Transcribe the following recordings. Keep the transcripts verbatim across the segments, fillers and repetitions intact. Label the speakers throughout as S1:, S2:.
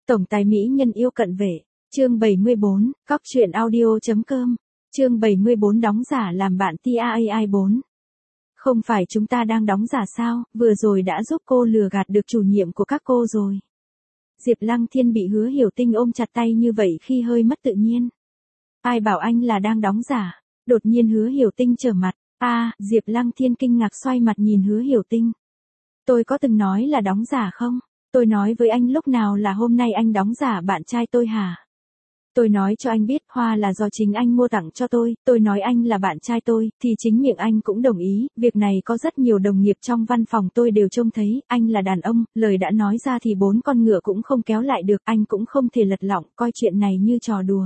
S1: Tổng tài mỹ nhân yêu cận vệ, chương bảy mươi bốn, cóc truyện audio.com, chương bảy mươi bốn đóng giả làm bạn tê a i bốn. Không phải chúng ta đang đóng giả sao, vừa rồi đã giúp cô lừa gạt được chủ nhiệm của các cô rồi. Diệp Lăng Thiên bị Hứa Hiểu Tinh ôm chặt tay như vậy khi hơi mất tự nhiên. Ai bảo anh là đang đóng giả, đột nhiên Hứa Hiểu Tinh trở mặt, a à, Diệp Lăng Thiên kinh ngạc xoay mặt nhìn Hứa Hiểu Tinh. Tôi có từng nói là đóng giả không? Tôi nói với anh lúc nào là hôm nay anh đóng giả bạn trai tôi hả? Tôi nói cho anh biết hoa là do chính anh mua tặng cho tôi, tôi nói anh là bạn trai tôi, thì chính miệng anh cũng đồng ý, việc này có rất nhiều đồng nghiệp trong văn phòng tôi đều trông thấy, anh là đàn ông, lời đã nói ra thì bốn con ngựa cũng không kéo lại được, anh cũng không thể lật lọng, coi chuyện này như trò đùa.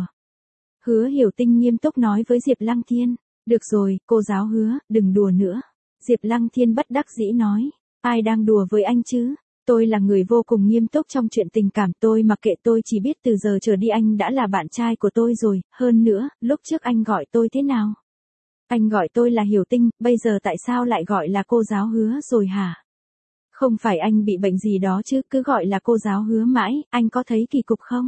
S1: Hứa Hiểu Tinh nghiêm túc nói với Diệp Lăng Thiên, được rồi, cô giáo Hứa, đừng đùa nữa. Diệp Lăng Thiên bất đắc dĩ nói, ai đang đùa với anh chứ? Tôi là người vô cùng nghiêm túc trong chuyện tình cảm, tôi mặc kệ, tôi chỉ biết từ giờ trở đi anh đã là bạn trai của tôi rồi, hơn nữa, lúc trước anh gọi tôi thế nào? Anh gọi tôi là Hiểu Tinh, bây giờ tại sao lại gọi là cô giáo Hứa rồi hả? Không phải anh bị bệnh gì đó chứ, cứ gọi là cô giáo Hứa mãi, anh có thấy kỳ cục không?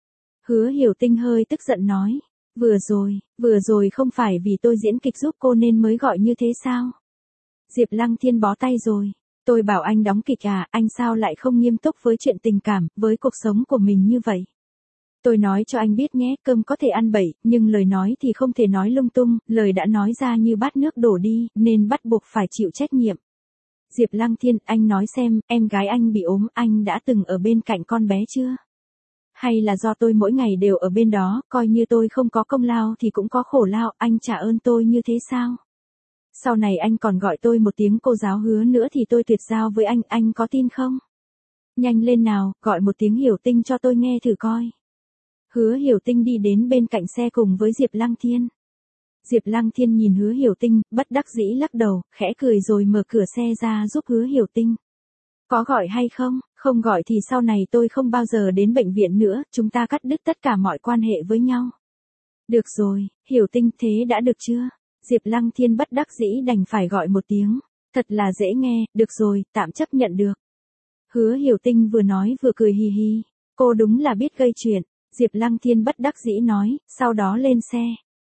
S1: Hứa Hiểu Tinh hơi tức giận nói, vừa rồi, vừa rồi không phải vì tôi diễn kịch giúp cô nên mới gọi như thế sao? Diệp Lăng Thiên bó tay rồi. Tôi bảo anh đóng kịch à, anh sao lại không nghiêm túc với chuyện tình cảm, với cuộc sống của mình như vậy? Tôi nói cho anh biết nhé, cơm có thể ăn bậy, nhưng lời nói thì không thể nói lung tung, lời đã nói ra như bát nước đổ đi, nên bắt buộc phải chịu trách nhiệm. Diệp Lăng Thiên, anh nói xem, em gái anh bị ốm, anh đã từng ở bên cạnh con bé chưa? Hay là do tôi mỗi ngày đều ở bên đó, coi như tôi không có công lao thì cũng có khổ lao, anh trả ơn tôi như thế sao? Sau này anh còn gọi tôi một tiếng cô giáo Hứa nữa thì tôi tuyệt giao với anh, anh có tin không? Nhanh lên nào, gọi một tiếng Hiểu Tinh cho tôi nghe thử coi. Hứa Hiểu Tinh đi đến bên cạnh xe cùng với Diệp Lăng Thiên. Diệp Lăng Thiên nhìn Hứa Hiểu Tinh, bất đắc dĩ lắc đầu, khẽ cười rồi mở cửa xe ra giúp Hứa Hiểu Tinh. Có gọi hay không? Không gọi thì sau này tôi không bao giờ đến bệnh viện nữa, chúng ta cắt đứt tất cả mọi quan hệ với nhau. Được rồi, Hiểu Tinh, thế đã được chưa? Diệp Lăng Thiên bất đắc dĩ đành phải gọi một tiếng, thật là dễ nghe, được rồi, tạm chấp nhận được. Hứa Hiểu Tinh vừa nói vừa cười hì hì, cô đúng là biết gây chuyện, Diệp Lăng Thiên bất đắc dĩ nói, sau đó lên xe.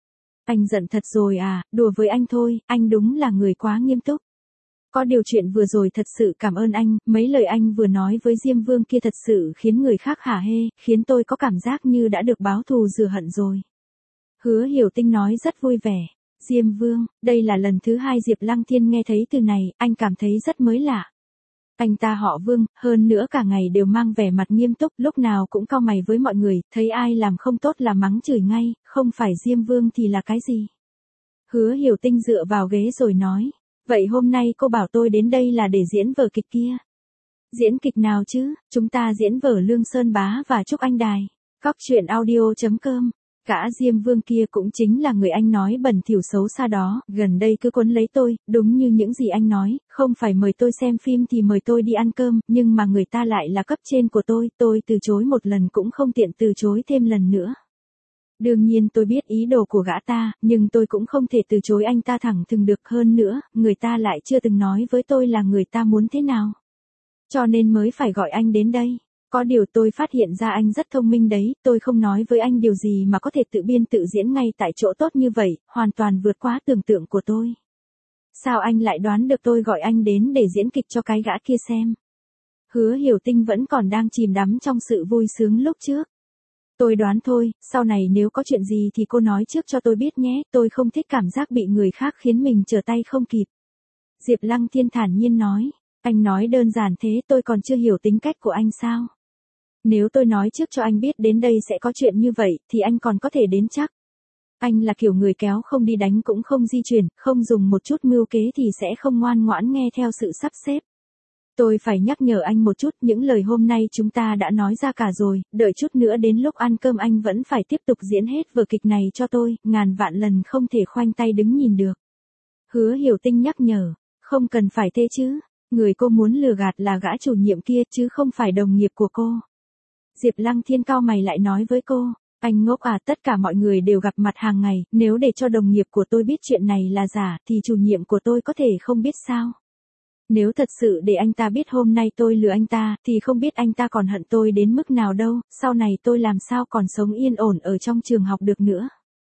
S1: Anh giận thật rồi à, đùa với anh thôi, anh đúng là người quá nghiêm túc. Có điều chuyện vừa rồi thật sự cảm ơn anh, mấy lời anh vừa nói với Diêm Vương kia thật sự khiến người khác hả hê, khiến tôi có cảm giác như đã được báo thù rửa hận rồi. Hứa Hiểu Tinh nói rất vui vẻ. Diêm Vương, đây là lần thứ hai Diệp Lăng Thiên nghe thấy từ này, anh cảm thấy rất mới lạ. Anh ta họ Vương, hơn nữa cả ngày đều mang vẻ mặt nghiêm túc, lúc nào cũng cau mày với mọi người, thấy ai làm không tốt là mắng chửi ngay, không phải Diêm Vương thì là cái gì? Hứa Hiểu Tinh dựa vào ghế rồi nói, vậy hôm nay cô bảo tôi đến đây là để diễn vở kịch kia. Diễn kịch nào chứ, chúng ta diễn vở Lương Sơn Bá và Trúc Anh Đài. Cóc truyện audio.com. Cả Diêm Vương kia cũng chính là người anh nói bẩn thỉu xấu xa đó, gần đây cứ quấn lấy tôi, đúng như những gì anh nói, không phải mời tôi xem phim thì mời tôi đi ăn cơm, nhưng mà người ta lại là cấp trên của tôi, tôi từ chối một lần cũng không tiện từ chối thêm lần nữa. Đương nhiên tôi biết ý đồ của gã ta, nhưng tôi cũng không thể từ chối anh ta thẳng thừng được, hơn nữa, người ta lại chưa từng nói với tôi là người ta muốn thế nào. Cho nên mới phải gọi anh đến đây. Có điều tôi phát hiện ra anh rất thông minh đấy, tôi không nói với anh điều gì mà có thể tự biên tự diễn ngay tại chỗ tốt như vậy, hoàn toàn vượt quá tưởng tượng của tôi. Sao anh lại đoán được tôi gọi anh đến để diễn kịch cho cái gã kia xem? Hứa Hiểu Tinh vẫn còn đang chìm đắm trong sự vui sướng lúc trước. Tôi đoán thôi, sau này nếu có chuyện gì thì cô nói trước cho tôi biết nhé, tôi không thích cảm giác bị người khác khiến mình trở tay không kịp. Diệp Lăng Thiên thản nhiên nói, anh nói đơn giản thế tôi còn chưa hiểu tính cách của anh sao? Nếu tôi nói trước cho anh biết đến đây sẽ có chuyện như vậy, thì anh còn có thể đến chắc. Anh là kiểu người kéo không đi đánh cũng không di chuyển, không dùng một chút mưu kế thì sẽ không ngoan ngoãn nghe theo sự sắp xếp. Tôi phải nhắc nhở anh một chút, những lời hôm nay chúng ta đã nói ra cả rồi, đợi chút nữa đến lúc ăn cơm anh vẫn phải tiếp tục diễn hết vở kịch này cho tôi, ngàn vạn lần không thể khoanh tay đứng nhìn được. Hứa Hiểu Tinh nhắc nhở, không cần phải thế chứ, người cô muốn lừa gạt là gã chủ nhiệm kia chứ không phải đồng nghiệp của cô. Diệp Lăng Thiên cau mày lại nói với cô, anh ngốc à, tất cả mọi người đều gặp mặt hàng ngày, nếu để cho đồng nghiệp của tôi biết chuyện này là giả thì chủ nhiệm của tôi có thể không biết sao? Nếu thật sự để anh ta biết hôm nay tôi lừa anh ta, thì không biết anh ta còn hận tôi đến mức nào đâu, sau này tôi làm sao còn sống yên ổn ở trong trường học được nữa.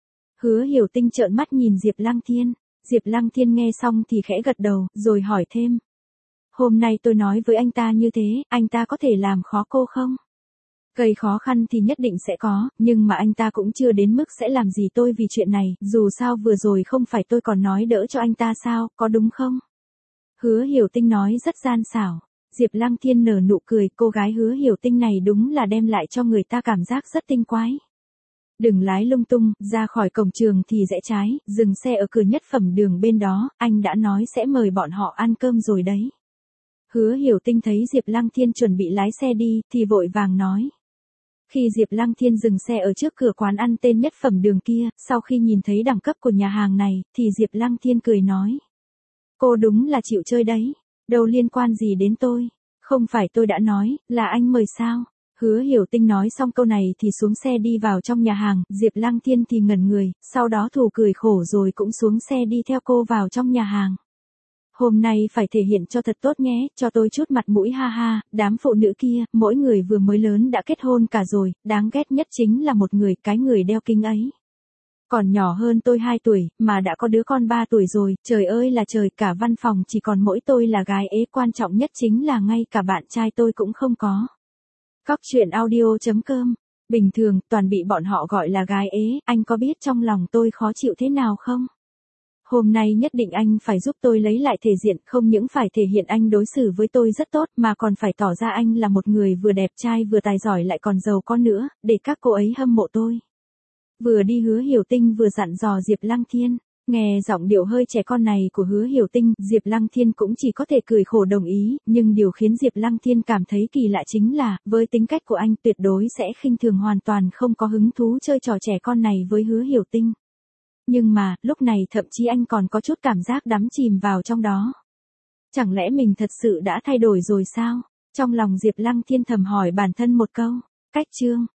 S1: Hứa Hiểu Tinh trợn mắt nhìn Diệp Lăng Thiên. Diệp Lăng Thiên nghe xong thì khẽ gật đầu, rồi hỏi thêm. Hôm nay tôi nói với anh ta như thế, anh ta có thể làm khó cô không? Gây khó khăn thì nhất định sẽ có, nhưng mà anh ta cũng chưa đến mức sẽ làm gì tôi vì chuyện này, dù sao vừa rồi không phải tôi còn nói đỡ cho anh ta sao, có đúng không? Hứa Hiểu Tinh nói rất gian xảo. Diệp Lăng Thiên nở nụ cười, cô gái Hứa Hiểu Tinh này đúng là đem lại cho người ta cảm giác rất tinh quái. Đừng lái lung tung, ra khỏi cổng trường thì rẽ trái, dừng xe ở cửa nhất phẩm đường bên đó, anh đã nói sẽ mời bọn họ ăn cơm rồi đấy. Hứa Hiểu Tinh thấy Diệp Lăng Thiên chuẩn bị lái xe đi, thì vội vàng nói. Khi Diệp Lăng Thiên dừng xe ở trước cửa quán ăn tên nhất phẩm đường kia, sau khi nhìn thấy đẳng cấp của nhà hàng này, thì Diệp Lăng Thiên cười nói. Cô đúng là chịu chơi đấy, đâu liên quan gì đến tôi, không phải tôi đã nói, là anh mời sao? Hứa Hiểu Tinh nói xong câu này thì xuống xe đi vào trong nhà hàng, Diệp Lăng Thiên thì ngẩn người, sau đó thù cười khổ rồi cũng xuống xe đi theo cô vào trong nhà hàng. Hôm nay phải thể hiện cho thật tốt nhé, cho tôi chút mặt mũi ha ha, đám phụ nữ kia, mỗi người vừa mới lớn đã kết hôn cả rồi, đáng ghét nhất chính là một người, cái người đeo kính ấy. Còn nhỏ hơn tôi hai tuổi, mà đã có đứa con ba tuổi rồi, trời ơi là trời, cả văn phòng chỉ còn mỗi tôi là gái ế, quan trọng nhất chính là ngay cả bạn trai tôi cũng không có. Cóc truyện audio chấm com. Bình thường, toàn bị bọn họ gọi là gái ế, anh có biết trong lòng tôi khó chịu thế nào không? Hôm nay nhất định anh phải giúp tôi lấy lại thể diện, không những phải thể hiện anh đối xử với tôi rất tốt mà còn phải tỏ ra anh là một người vừa đẹp trai vừa tài giỏi lại còn giàu có nữa, để các cô ấy hâm mộ tôi. Vừa đi Hứa Hiểu Tinh vừa dặn dò Diệp Lăng Thiên. Nghe giọng điệu hơi trẻ con này của Hứa Hiểu Tinh, Diệp Lăng Thiên cũng chỉ có thể cười khổ đồng ý, nhưng điều khiến Diệp Lăng Thiên cảm thấy kỳ lạ chính là, với tính cách của anh tuyệt đối sẽ khinh thường hoàn toàn không có hứng thú chơi trò trẻ con này với Hứa Hiểu Tinh. Nhưng mà, lúc này thậm chí anh còn có chút cảm giác đắm chìm vào trong đó. Chẳng lẽ mình thật sự đã thay đổi rồi sao? Trong lòng Diệp Lăng Thiên thầm hỏi bản thân một câu. Cách chương